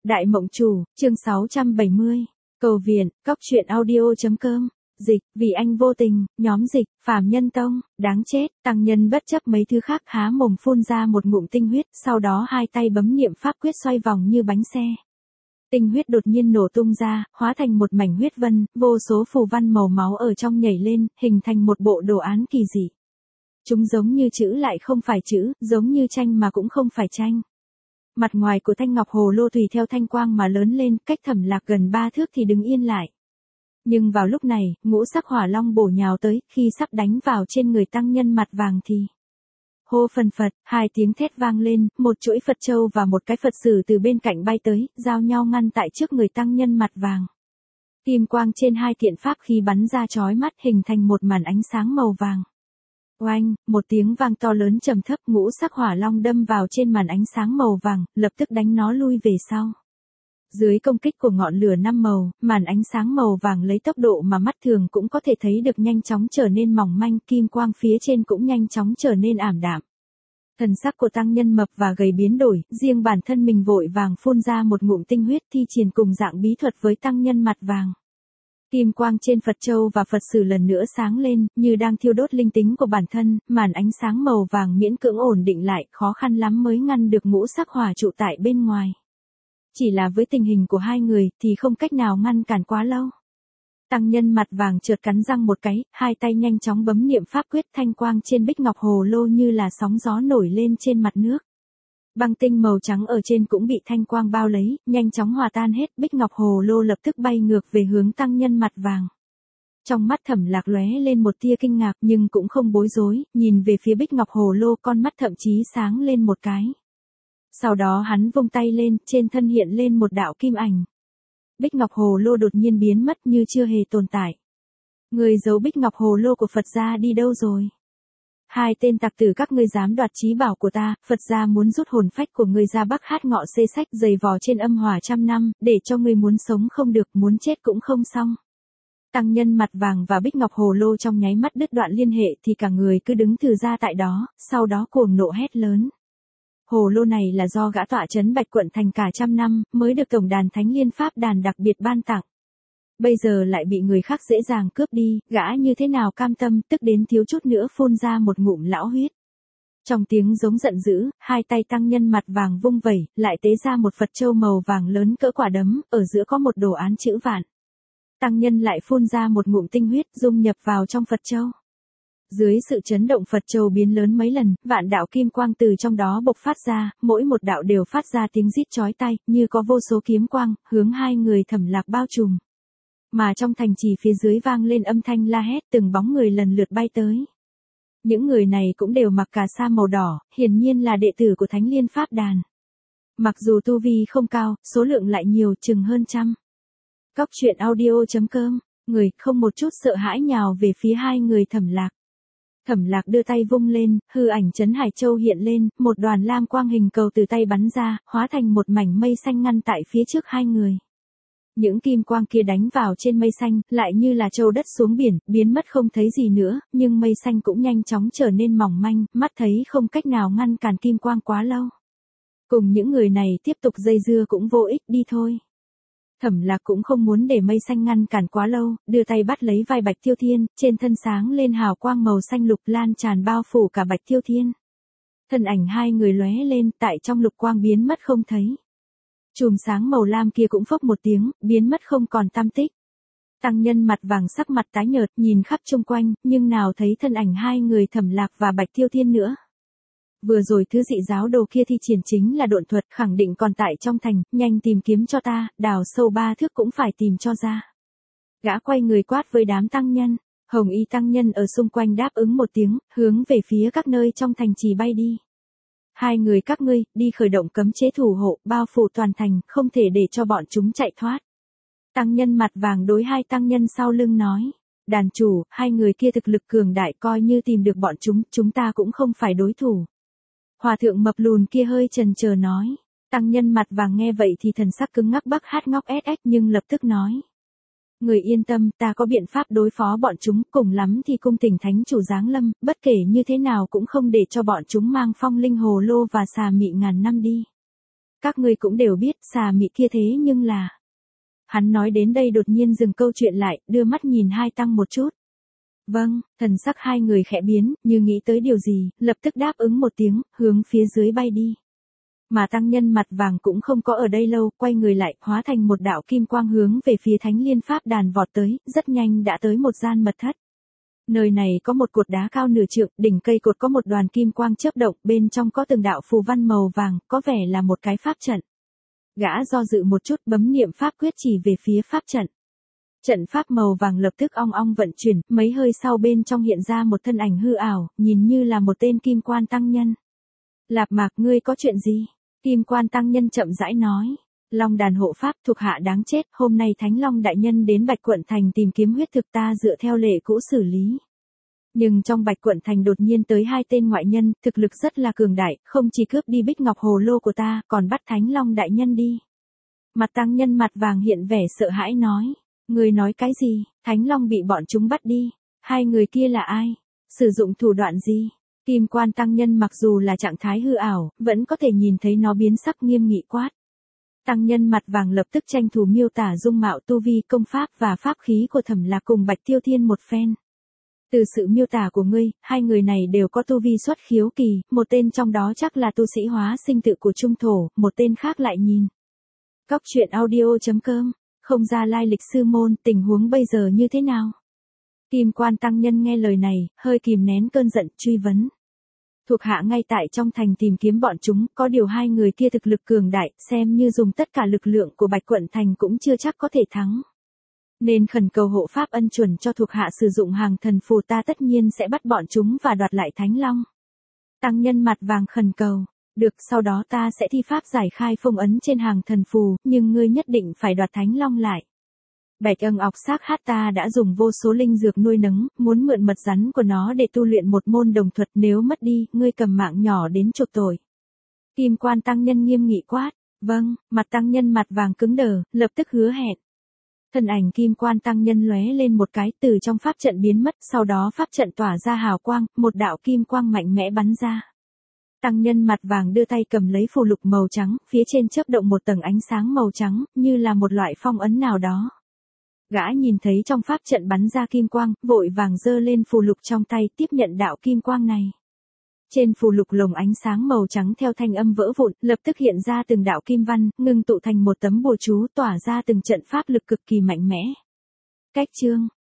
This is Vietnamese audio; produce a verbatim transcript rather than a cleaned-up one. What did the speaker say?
Đại Mộng Chủ, chương sáu trăm bảy mươi. Cầu viện, cóc truyện audio.com. Dịch, vì anh vô tình, nhóm dịch, Phàm Nhân Tông, đáng chết, tăng nhân bất chấp mấy thứ khác há mồm phun ra một ngụm tinh huyết, sau đó hai tay bấm niệm pháp quyết xoay vòng như bánh xe. Tinh huyết đột nhiên nổ tung ra, hóa thành một mảnh huyết vân, vô số phù văn màu máu ở trong nhảy lên, hình thành một bộ đồ án kỳ dị. Chúng giống như chữ lại không phải chữ, giống như tranh mà cũng không phải tranh. Mặt ngoài của thanh ngọc hồ lô tùy theo thanh quang mà lớn lên, cách Thẩm Lạc gần ba thước thì đứng yên lại. Nhưng vào lúc này, ngũ sắc hỏa long bổ nhào tới, khi sắp đánh vào trên người tăng nhân mặt vàng thì hô phần phật, hai tiếng thét vang lên, một chuỗi Phật châu và một cái Phật sử từ bên cạnh bay tới, giao nhau ngăn tại trước người tăng nhân mặt vàng. Kim quang trên hai thiện pháp khí bắn ra chói mắt, hình thành một màn ánh sáng màu vàng. Oanh, một tiếng vang to lớn trầm thấp, ngũ sắc hỏa long đâm vào trên màn ánh sáng màu vàng, lập tức đánh nó lui về sau. Dưới công kích của ngọn lửa năm màu, màn ánh sáng màu vàng lấy tốc độ mà mắt thường cũng có thể thấy được nhanh chóng trở nên mỏng manh, kim quang phía trên cũng nhanh chóng trở nên ảm đạm. Thần sắc của tăng nhân mập và gầy biến đổi, riêng bản thân mình vội vàng phun ra một ngụm tinh huyết thi triển cùng dạng bí thuật với tăng nhân mặt vàng. Kim quang trên Phật châu và Phật sử lần nữa sáng lên, như đang thiêu đốt linh tính của bản thân, màn ánh sáng màu vàng miễn cưỡng ổn định lại, khó khăn lắm mới ngăn được ngũ sắc hỏa trụ tại bên ngoài. Chỉ là với tình hình của hai người thì không cách nào ngăn cản quá lâu. Tăng nhân mặt vàng chợt cắn răng một cái, hai tay nhanh chóng bấm niệm pháp quyết, thanh quang trên bích ngọc hồ lô như là sóng gió nổi lên trên mặt nước. Băng tinh màu trắng ở trên cũng bị thanh quang bao lấy, nhanh chóng hòa tan hết, bích ngọc hồ lô lập tức bay ngược về hướng tăng nhân mặt vàng. Trong mắt Thẩm Lạc lóe lên một tia kinh ngạc nhưng cũng không bối rối, nhìn về phía bích ngọc hồ lô, con mắt thậm chí sáng lên một cái. Sau đó hắn vung tay lên, trên thân hiện lên một đạo kim ảnh. Bích ngọc hồ lô đột nhiên biến mất như chưa hề tồn tại. Người giấu bích ngọc hồ lô của Phật gia đi đâu rồi? Hai tên tặc tử các ngươi dám đoạt trí bảo của ta, Phật gia muốn rút hồn phách của ngươi ra Bắc Hát ngọ xê sách dày vò trên âm hỏa trăm năm, để cho ngươi muốn sống không được, muốn chết cũng không xong. Tăng nhân mặt vàng và bích ngọc hồ lô trong nháy mắt đứt đoạn liên hệ thì cả người cứ đứng thừ ra tại đó, sau đó cuồng nộ hét lớn. Hồ lô này là do gã tọa trấn Bạch Quận thành cả trăm năm, mới được tổng đàn Thánh Liên Pháp đàn đặc biệt ban tặng. Bây giờ lại bị người khác dễ dàng cướp đi, gã như thế nào cam tâm, tức đến thiếu chút nữa phun ra một ngụm lão huyết. Trong tiếng giống giận dữ, hai tay tăng nhân mặt vàng vung vẩy, lại tế ra một Phật châu màu vàng lớn cỡ quả đấm, ở giữa có một đồ án chữ vạn. Tăng nhân lại phun ra một ngụm tinh huyết, dung nhập vào trong Phật châu. Dưới sự chấn động Phật châu biến lớn mấy lần, vạn đạo kim quang từ trong đó bộc phát ra, mỗi một đạo đều phát ra tiếng rít chói tai, như có vô số kiếm quang, hướng hai người Thẩm Lạc bao trùm. Mà trong thành trì phía dưới vang lên âm thanh la hét, từng bóng người lần lượt bay tới. Những người này cũng đều mặc cà sa màu đỏ, hiển nhiên là đệ tử của Thánh Liên Pháp đàn. Mặc dù tu vi không cao, số lượng lại nhiều, chừng hơn trăm. Cóc truyện audio.com, người không một chút sợ hãi nhào về phía hai người Thẩm Lạc. Thẩm Lạc đưa tay vung lên, hư ảnh Trấn Hải Châu hiện lên, một đoàn lam quang hình cầu từ tay bắn ra, hóa thành một mảnh mây xanh ngăn tại phía trước hai người. Những kim quang kia đánh vào trên mây xanh, lại như là châu đất xuống biển, biến mất không thấy gì nữa, nhưng mây xanh cũng nhanh chóng trở nên mỏng manh, mắt thấy không cách nào ngăn cản kim quang quá lâu. Cùng những người này tiếp tục dây dưa cũng vô ích, đi thôi. Thẩm Lạc cũng không muốn để mây xanh ngăn cản quá lâu, đưa tay bắt lấy vai Bạch Tiêu Thiên, trên thân sáng lên hào quang màu xanh lục lan tràn bao phủ cả Bạch Tiêu Thiên. Thân ảnh hai người lóe lên, tại trong lục quang biến mất không thấy. Chùm sáng màu lam kia cũng phốc một tiếng, biến mất không còn tăm tích. Tăng nhân mặt vàng sắc mặt tái nhợt, nhìn khắp chung quanh, nhưng nào thấy thân ảnh hai người Thẩm Lạc và Bạch Tiêu Thiên nữa. Vừa rồi thứ dị giáo đồ kia thi triển chính là độn thuật, khẳng định còn tại trong thành, nhanh tìm kiếm cho ta, đào sâu ba thước cũng phải tìm cho ra. Gã quay người quát với đám tăng nhân, hồng y tăng nhân ở xung quanh đáp ứng một tiếng, hướng về phía các nơi trong thành trì bay đi. Hai người các ngươi, đi khởi động cấm chế thủ hộ, bao phủ toàn thành, không thể để cho bọn chúng chạy thoát. Tăng nhân mặt vàng đối hai tăng nhân sau lưng nói. Đàn chủ, hai người kia thực lực cường đại, coi như tìm được bọn chúng, chúng ta cũng không phải đối thủ. Hòa thượng mập lùn kia hơi chần chờ nói. Tăng nhân mặt vàng nghe vậy thì thần sắc cứng ngắc Bắc Hát ngóc ét ét nhưng lập tức nói. Người yên tâm, ta có biện pháp đối phó bọn chúng, cùng lắm thì cung thỉnh thánh chủ giáng lâm, bất kể như thế nào cũng không để cho bọn chúng mang phong linh hồ lô và xà mị ngàn năm đi. các ngươi cũng đều biết xà mị kia thế nhưng là. Hắn nói đến đây đột nhiên dừng câu chuyện lại, đưa mắt nhìn hai tăng một chút. Vâng, thần sắc hai người khẽ biến, như nghĩ tới điều gì, lập tức đáp ứng một tiếng, hướng phía dưới bay đi. Mà tăng nhân mặt vàng cũng không có ở đây lâu, quay người lại, hóa thành một đạo kim quang hướng về phía Thánh Liên Pháp đàn vọt tới, rất nhanh đã tới một gian mật thất. Nơi này có một cột đá cao nửa trượng, đỉnh cây cột có một đoàn kim quang chớp động, bên trong có từng đạo phù văn màu vàng, có vẻ là một cái pháp trận. Gã do dự một chút, bấm niệm pháp quyết chỉ về phía pháp trận. Trận pháp màu vàng lập tức ong ong vận chuyển, mấy hơi sau bên trong hiện ra một thân ảnh hư ảo, nhìn như là một tên kim quan tăng nhân. Lạp Mạc, ngươi có chuyện gì? Kim quan tăng nhân chậm rãi nói. Long đàn hộ pháp thuộc hạ đáng chết, hôm nay Thánh Long đại nhân đến Bạch Quận Thành tìm kiếm huyết thực, ta dựa theo lệ cũ xử lý. Nhưng trong Bạch Quận Thành đột nhiên tới hai tên ngoại nhân, thực lực rất là cường đại, không chỉ cướp đi bích ngọc hồ lô của ta, còn bắt Thánh Long đại nhân đi. Mặt tăng nhân mặt vàng hiện vẻ sợ hãi nói. Người nói cái gì? Thánh Long bị bọn chúng bắt đi. Hai người kia là ai? Sử dụng thủ đoạn gì? Kim quan tăng nhân mặc dù là trạng thái hư ảo, vẫn có thể nhìn thấy nó biến sắc nghiêm nghị quát. Tăng nhân mặt vàng lập tức tranh thủ miêu tả dung mạo tu vi công pháp và pháp khí của Thẩm Lạc cùng Bạch Tiêu Thiên một phen. Từ sự miêu tả của ngươi, hai người này đều có tu vi xuất khiếu kỳ, một tên trong đó chắc là tu sĩ hóa sinh tự của trung thổ, một tên khác lại nhìn. Cóc truyện audio chấm com, không ra lai lịch sư môn, tình huống bây giờ như thế nào? Kim quan tăng nhân nghe lời này, hơi kìm nén cơn giận, truy vấn. Thuộc hạ ngay tại trong thành tìm kiếm bọn chúng, có điều hai người kia thực lực cường đại, xem như dùng tất cả lực lượng của Bạch Quận Thành cũng chưa chắc có thể thắng. Nên khẩn cầu hộ pháp ân chuẩn cho thuộc hạ sử dụng hàng thần phù, ta tất nhiên sẽ bắt bọn chúng và đoạt lại Thánh Long. Tăng nhân mặt vàng khẩn cầu. Được, sau đó ta sẽ thi pháp giải khai phong ấn trên hàng thần phù, nhưng ngươi nhất định phải đoạt Thánh Long lại. Bạch âng ọc xác hát ta đã dùng vô số linh dược nuôi nấng, muốn mượn mật rắn của nó để tu luyện một môn đồng thuật, nếu mất đi, ngươi cầm mạng nhỏ đến chuộc tội. Kim quan tăng nhân nghiêm nghị quát. Vâng, mặt tăng nhân mặt vàng cứng đờ, lập tức hứa hẹn. Thân ảnh kim quan tăng nhân lóe lên một cái, từ trong pháp trận biến mất, sau đó pháp trận tỏa ra hào quang, một đạo kim quang mạnh mẽ bắn ra. Tăng nhân mặt vàng đưa tay cầm lấy phù lục màu trắng, phía trên chớp động một tầng ánh sáng màu trắng, như là một loại phong ấn nào đó. Gã nhìn thấy trong pháp trận bắn ra kim quang, vội vàng giơ lên phù lục trong tay, tiếp nhận đạo kim quang này. Trên phù lục lồng ánh sáng màu trắng theo thanh âm vỡ vụn, lập tức hiện ra từng đạo kim văn, ngưng tụ thành một tấm bùa chú, tỏa ra từng trận pháp lực cực kỳ mạnh mẽ. Cách chương